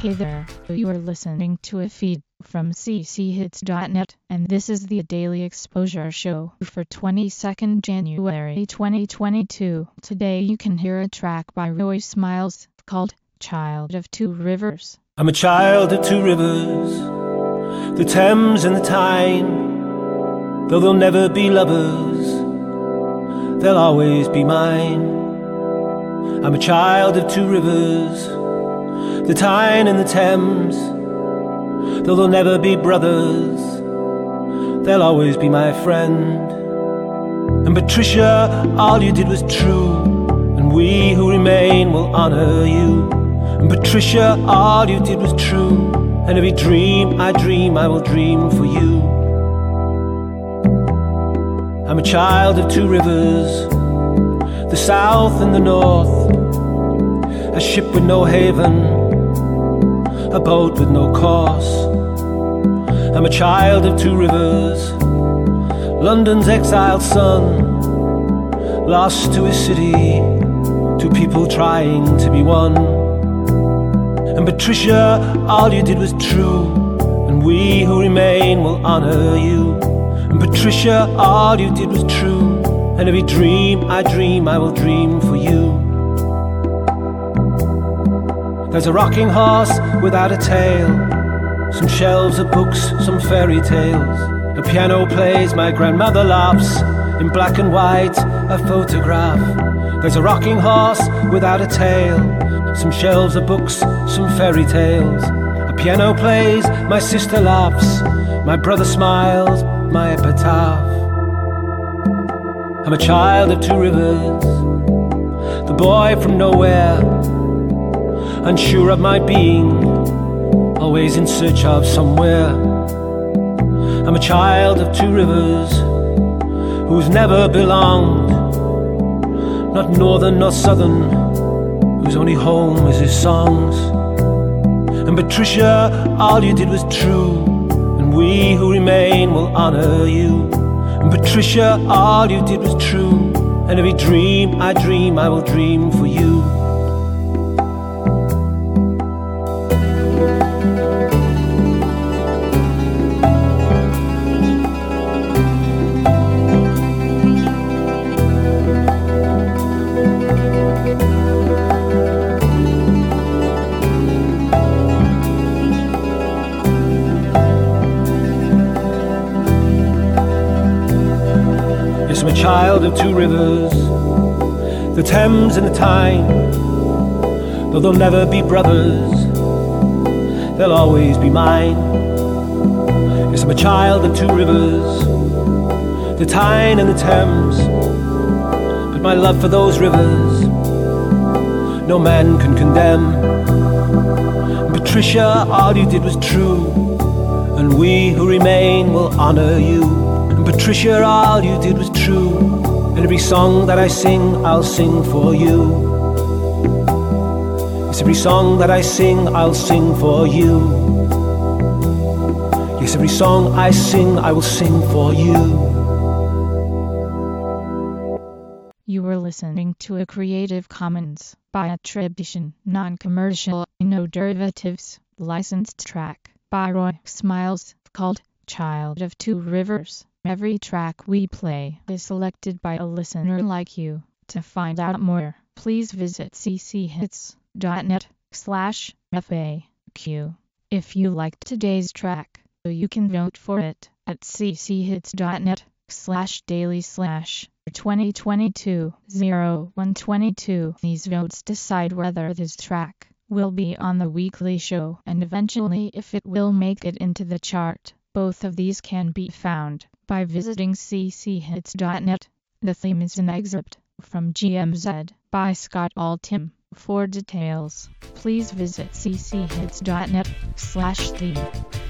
Hey there, you are listening to a feed from cchits.net, and this is the Daily Exposure Show for 22nd January 2022. Today you can hear a track by Roy Smiles called Child of Two Rivers. I'm a child of two rivers, the Thames and the Tyne. Though they'll never be lovers, they'll always be mine. I'm a child of two rivers, the Tyne and the Thames. Though they'll never be brothers, they'll always be my friend. And Patricia, all you did was true, and we who remain will honour you. And Patricia, all you did was true, and every dream I dream, I will dream for you. I'm a child of two rivers, the south and the north, a ship with no haven, a boat with no course. I'm a child of two rivers, London's exiled son, lost to his city, two people trying to be one. And Patricia, all you did was true, and we who remain will honour you. And Patricia, all you did was true, and every dream I dream, I will dream for you. There's a rocking horse without a tail, some shelves of books, some fairy tales. A piano plays, my grandmother laughs, in black and white, a photograph. There's a rocking horse without a tail, some shelves of books, some fairy tales. A piano plays, my sister laughs, my brother smiles, my epitaph. I'm a child of two rivers, the boy from nowhere, unsure of my being, always in search of somewhere. I'm a child of two rivers, who's never belonged, not northern nor southern, whose only home is his songs. And Patricia, all you did was true, and we who remain will honour you. And Patricia, all you did was true, and every dream I dream, I will dream for you. Yes, I'm a child of two rivers, the Thames and the Tyne. Though they'll never be brothers, they'll always be mine. Yes, I'm a child of two rivers, the Tyne and the Thames. But my love for those rivers, no man can condemn. And Patricia, all you did was true, and we who remain will honour you. And Patricia, all you did was true, and every song that I sing, I'll sing for you. Yes, every song that I sing, I'll sing for you. Yes, every song I sing, I will sing for you. You were listening to a Creative Commons by attribution, non-commercial, no derivatives, licensed track by Roy Smiles called Child of Two Rivers. Every track we play is selected by a listener like you. To find out more, please visit cchits.net/FAQ. If you liked today's track, you can vote for it at cchits.net/daily/2022-0122. These votes decide whether this track will be on the weekly show and eventually if it will make it into the chart. Both of these can be found by visiting cchits.net. The theme is an excerpt from GMZ by Scott Altham. For details, please visit cchits.net/theme.